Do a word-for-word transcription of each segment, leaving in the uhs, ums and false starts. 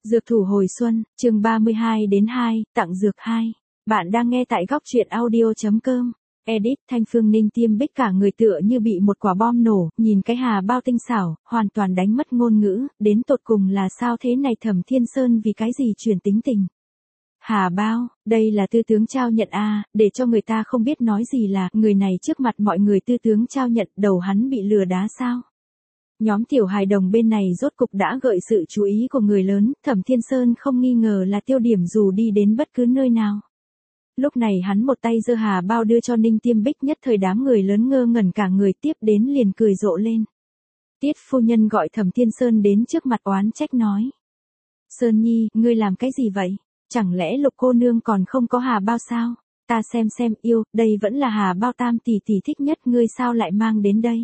Dược thủ hồi xuân, chương ba mươi hai đến hai, tặng dược hai. Bạn đang nghe tại góc truyện audio.com. Edit Thanh Phương Ninh Tiêm Bích cả người tựa như bị một quả bom nổ, nhìn cái hà bao tinh xảo, hoàn toàn đánh mất ngôn ngữ, đến tột cùng là sao thế này Thẩm Thiên Sơn vì cái gì chuyển tính tình. Hà bao, đây là tư tướng trao nhận a, để cho người ta không biết nói gì là, người này trước mặt mọi người tư tướng trao nhận, đầu hắn bị lừa đá sao? Nhóm tiểu hài đồng bên này rốt cục đã gợi sự chú ý của người lớn, Thẩm Thiên Sơn không nghi ngờ là tiêu điểm dù đi đến bất cứ nơi nào. Lúc này hắn một tay giơ hà bao đưa cho Ninh Tiêm Bích, nhất thời đám người lớn ngơ ngẩn cả người, tiếp đến liền cười rộ lên. Tiết phu nhân gọi Thẩm Thiên Sơn đến trước mặt oán trách nói. Sơn Nhi, ngươi làm cái gì vậy? Chẳng lẽ Lục cô nương còn không có hà bao sao? Ta xem xem yêu, đây vẫn là hà bao Tam tỷ tỷ thích nhất, ngươi sao lại mang đến đây?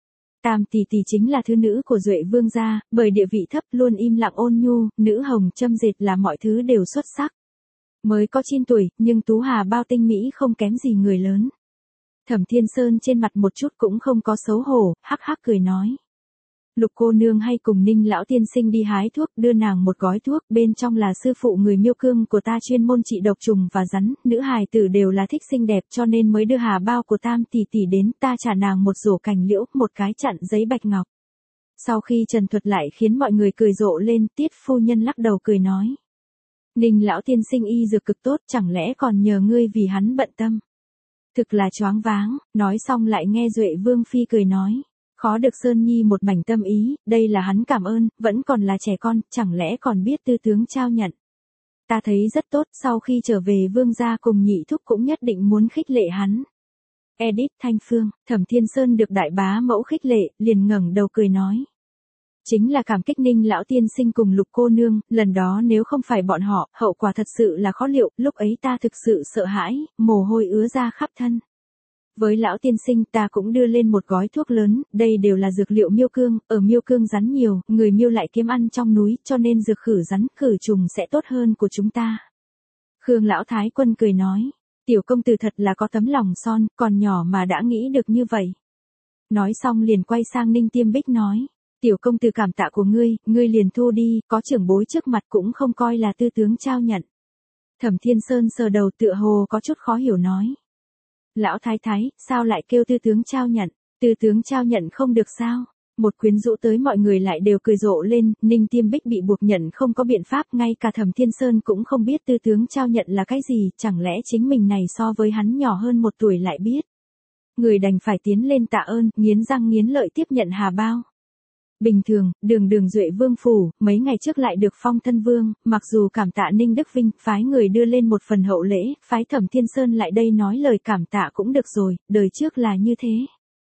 Tam tỷ tỷ chính là thứ nữ của Duệ Vương gia, bởi địa vị thấp luôn im lặng ôn nhu, nữ hồng châm dệt là mọi thứ đều xuất sắc. Mới có chín tuổi, nhưng tú hà bao tinh mỹ không kém gì người lớn. Thẩm Thiên Sơn trên mặt một chút cũng không có xấu hổ, hắc hắc cười nói. Lục cô nương hay cùng Ninh lão tiên sinh đi hái thuốc, đưa nàng một gói thuốc, bên trong là sư phụ người miêu cương của ta chuyên môn trị độc trùng và rắn, nữ hài tử đều là thích xinh đẹp cho nên mới đưa hà bao của Tam tỷ tỷ đến, ta trả nàng một rổ cành liễu, một cái chặn giấy bạch ngọc. Sau khi trần thuật lại khiến mọi người cười rộ lên, Tiết phu nhân lắc đầu cười nói. Ninh lão tiên sinh y dược cực tốt, chẳng lẽ còn nhờ ngươi vì hắn bận tâm. Thực là choáng váng, nói xong lại nghe Duệ Vương phi cười nói. Khó được Sơn Nhi một mảnh tâm ý, đây là hắn cảm ơn, vẫn còn là trẻ con, chẳng lẽ còn biết tư tướng trao nhận. Ta thấy rất tốt, sau khi trở về Vương gia cùng nhị thúc cũng nhất định muốn khích lệ hắn. Edit Thanh Phương, Thẩm Thiên Sơn được đại bá mẫu khích lệ, liền ngẩng đầu cười nói. Chính là cảm kích Ninh lão tiên sinh cùng Lục cô nương, lần đó nếu không phải bọn họ, hậu quả thật sự là khó liệu, lúc ấy ta thực sự sợ hãi, mồ hôi ứa ra khắp thân. Với lão tiên sinh ta cũng đưa lên một gói thuốc lớn, đây đều là dược liệu miêu cương, ở miêu cương rắn nhiều, người miêu lại kiếm ăn trong núi, cho nên dược khử rắn, khử trùng sẽ tốt hơn của chúng ta. Khương lão thái quân cười nói, tiểu công tử thật là có tấm lòng son, còn nhỏ mà đã nghĩ được như vậy. Nói xong liền quay sang Ninh Tiêm Bích nói, tiểu công tử cảm tạ của ngươi, ngươi liền thu đi, có trưởng bối trước mặt cũng không coi là tư tướng trao nhận. Thẩm Thiên Sơn sờ đầu tựa hồ có chút khó hiểu nói. Lão thái thái, sao lại kêu tư tướng trao nhận, tư tướng trao nhận không được sao? Một quyến rũ tới mọi người lại đều cười rộ lên, Ninh Tiêm Bích bị buộc nhận không có biện pháp, ngay cả Thẩm Thiên Sơn cũng không biết tư tướng trao nhận là cái gì, chẳng lẽ chính mình này so với hắn nhỏ hơn một tuổi lại biết. Người đành phải tiến lên tạ ơn, nghiến răng nghiến lợi tiếp nhận hà bao. Bình thường, đường đường Duệ Vương phủ, mấy ngày trước lại được phong thân vương, mặc dù cảm tạ Ninh Đức Vinh, phái người đưa lên một phần hậu lễ, phái Thẩm Thiên Sơn lại đây nói lời cảm tạ cũng được rồi, đời trước là như thế.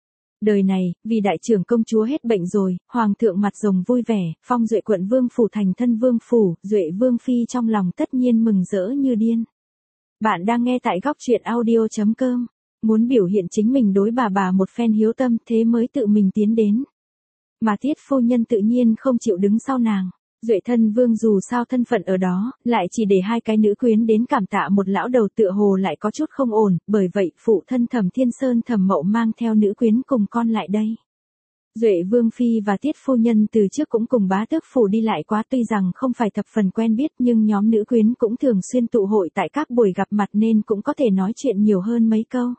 Đời này, vì đại trưởng công chúa hết bệnh rồi, hoàng thượng mặt rồng vui vẻ, phong Duệ quận vương phủ thành thân vương phủ, Duệ Vương phi trong lòng tất nhiên mừng rỡ như điên. Bạn đang nghe tại góc truyện audio.com, muốn biểu hiện chính mình đối bà bà một phen hiếu tâm, thế mới tự mình tiến đến. Mà Tiết phu nhân tự nhiên không chịu đứng sau nàng. Duệ thân vương dù sao thân phận ở đó, lại chỉ để hai cái nữ quyến đến cảm tạ một lão đầu tựa hồ lại có chút không ổn, bởi vậy phụ thân Thẩm Thiên Sơn Thẩm Mậu mang theo nữ quyến cùng con lại đây. Duệ Vương phi và Tiết phu nhân từ trước cũng cùng bá tước phủ đi lại quá, tuy rằng không phải thập phần quen biết nhưng nhóm nữ quyến cũng thường xuyên tụ hội tại các buổi gặp mặt nên cũng có thể nói chuyện nhiều hơn mấy câu.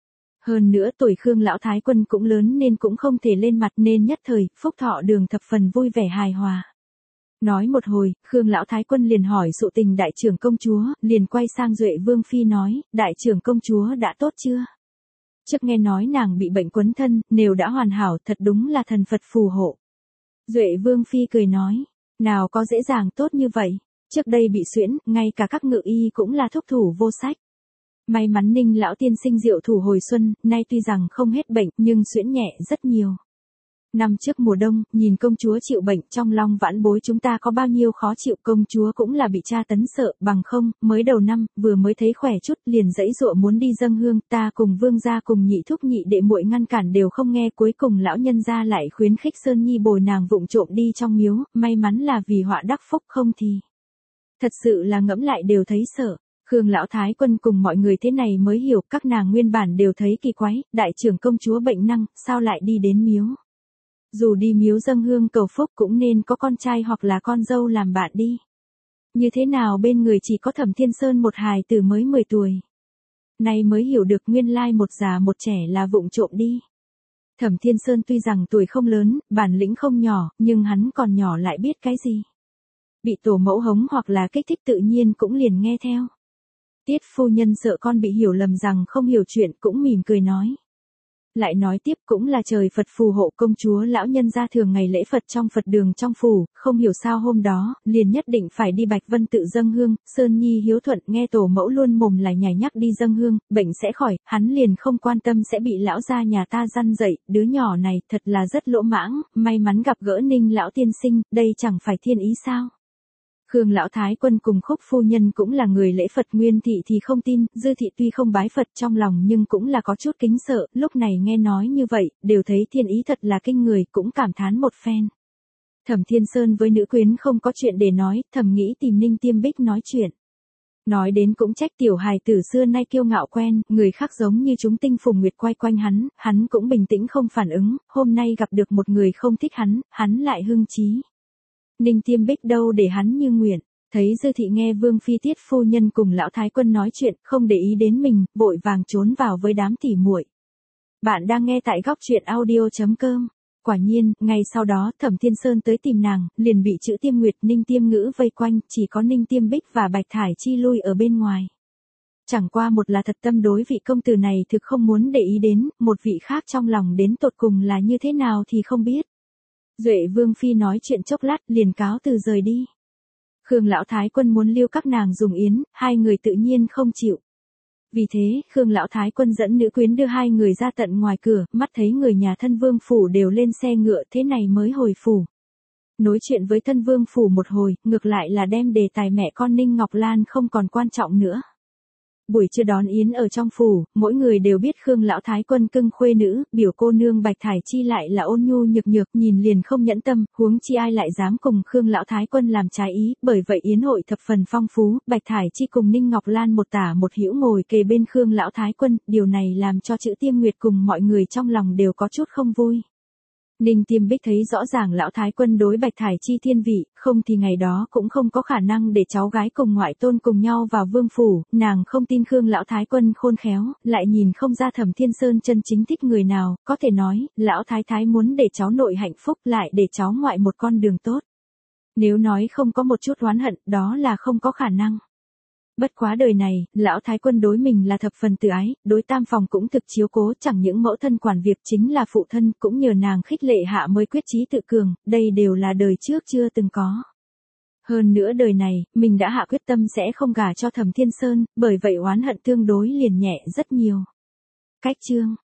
Hơn nữa tuổi Khương lão thái quân cũng lớn nên cũng không thể lên mặt nên nhất thời, Phúc Thọ đường thập phần vui vẻ hài hòa. Nói một hồi, Khương lão thái quân liền hỏi sự tình đại trưởng công chúa, liền quay sang Duệ Vương phi nói, đại trưởng công chúa đã tốt chưa? Trước nghe nói nàng bị bệnh quấn thân, nếu đã hoàn hảo thật đúng là thần Phật phù hộ. Duệ Vương phi cười nói, nào có dễ dàng tốt như vậy, trước đây bị suyễn, ngay cả các ngự y cũng là thúc thủ vô sách. May mắn Ninh lão tiên sinh diệu thủ hồi xuân, nay tuy rằng không hết bệnh, nhưng suyễn nhẹ rất nhiều. Năm trước mùa đông, nhìn công chúa chịu bệnh, trong lòng vãn bối chúng ta có bao nhiêu khó chịu, công chúa cũng là bị tra tấn sợ, bằng không, mới đầu năm, vừa mới thấy khỏe chút, liền dãy dụa muốn đi dâng hương, ta cùng vương gia cùng nhị thúc nhị đệ muội ngăn cản đều không nghe, cuối cùng lão nhân gia lại khuyến khích Sơn Nhi bồi nàng vụng trộm đi trong miếu, may mắn là vì họa đắc phúc, không thì. Thật sự là ngẫm lại đều thấy sợ. Khương lão thái quân cùng mọi người thế này mới hiểu, các nàng nguyên bản đều thấy kỳ quái, đại trưởng công chúa bệnh năng, sao lại đi đến miếu. Dù đi miếu dâng hương cầu phúc cũng nên có con trai hoặc là con dâu làm bạn đi. Như thế nào bên người chỉ có Thẩm Thiên Sơn một hài tử mới mười tuổi. Nay mới hiểu được nguyên lai một già một trẻ là vụng trộm đi. Thẩm Thiên Sơn tuy rằng tuổi không lớn, bản lĩnh không nhỏ, nhưng hắn còn nhỏ lại biết cái gì. Bị tổ mẫu hống hoặc là kích thích tự nhiên cũng liền nghe theo. Tiết phu nhân sợ con bị hiểu lầm rằng không hiểu chuyện cũng mỉm cười nói. Lại nói tiếp cũng là trời Phật phù hộ công chúa lão nhân ra thường ngày lễ Phật trong Phật đường trong phủ, không hiểu sao hôm đó, liền nhất định phải đi Bạch Vân tự dâng hương, Sơn Nhi hiếu thuận nghe tổ mẫu luôn mồm lại nhảy nhắc đi dâng hương, bệnh sẽ khỏi, hắn liền không quan tâm sẽ bị lão gia nhà ta răn dậy, đứa nhỏ này thật là rất lỗ mãng, may mắn gặp gỡ Ninh lão tiên sinh, đây chẳng phải thiên ý sao. Khương lão thái quân cùng Khúc phu nhân cũng là người lễ Phật, Nguyên thị thì không tin, Dư thị tuy không bái Phật trong lòng nhưng cũng là có chút kính sợ, lúc này nghe nói như vậy, đều thấy thiên ý thật là kinh người, cũng cảm thán một phen. Thẩm Thiên Sơn với nữ quyến không có chuyện để nói, thầm nghĩ tìm Ninh Tiêm Bích nói chuyện. Nói đến cũng trách tiểu hài tử xưa nay kiêu ngạo quen, người khác giống như chúng tinh phùng nguyệt quay quanh hắn, hắn cũng bình tĩnh không phản ứng, hôm nay gặp được một người không thích hắn, hắn lại hưng chí. Ninh Tiêm Bích đâu để hắn như nguyện, thấy Dư thị nghe Vương phi Tiết phu nhân cùng lão thái quân nói chuyện, không để ý đến mình, vội vàng trốn vào với đám tỉ muội. Bạn đang nghe tại góc truyện audio chấm com. Quả nhiên, ngày sau đó, Thẩm Thiên Sơn tới tìm nàng, liền bị chữ Tiêm Nguyệt, Ninh Tiêm Ngữ vây quanh, chỉ có Ninh Tiêm Bích và Bạch Thải Chi lui ở bên ngoài. Chẳng qua một là thật tâm đối vị công tử này thực không muốn để ý đến, một vị khác trong lòng đến tột cùng là như thế nào thì không biết. Duệ Vương phi nói chuyện chốc lát liền cáo từ rời đi. Khương lão thái quân muốn lưu các nàng dùng yến, hai người tự nhiên không chịu. Vì thế, Khương lão thái quân dẫn nữ quyến đưa hai người ra tận ngoài cửa, mắt thấy người nhà thân vương phủ đều lên xe ngựa, thế này mới hồi phủ. Nói chuyện với thân vương phủ một hồi, ngược lại là đem đề tài mẹ con Ninh Ngọc Lan không còn quan trọng nữa. Buổi trưa đón yến ở trong phủ, mỗi người đều biết Khương lão thái quân cưng khuê nữ, biểu cô nương Bạch Thải Chi lại là ôn nhu nhược nhược, nhìn liền không nhẫn tâm, huống chi ai lại dám cùng Khương lão thái quân làm trái ý, bởi vậy yến hội thập phần phong phú, Bạch Thải Chi cùng Ninh Ngọc Lan một tả một hữu ngồi kề bên Khương lão thái quân, điều này làm cho chữ Tiêm Nguyệt cùng mọi người trong lòng đều có chút không vui. Ninh Tiêm Bích thấy rõ ràng lão thái quân đối Bạch Thải Chi thiên vị, không thì ngày đó cũng không có khả năng để cháu gái cùng ngoại tôn cùng nhau vào vương phủ, nàng không tin Khương lão thái quân khôn khéo, lại nhìn không ra Thẩm Thiên Sơn chân chính thích người nào, có thể nói, lão thái thái muốn để cháu nội hạnh phúc lại để cháu ngoại một con đường tốt. Nếu nói không có một chút oán hận, đó là không có khả năng. Bất quá đời này, lão thái quân đối mình là thập phần tự ái, đối tam phòng cũng thực chiếu cố, chẳng những mẫu thân quản việc chính là phụ thân, cũng nhờ nàng khích lệ hạ mới quyết chí tự cường, đây đều là đời trước chưa từng có. Hơn nữa đời này, mình đã hạ quyết tâm sẽ không gả cho Thẩm Thiên Sơn, bởi vậy oán hận tương đối liền nhẹ rất nhiều. Cách chương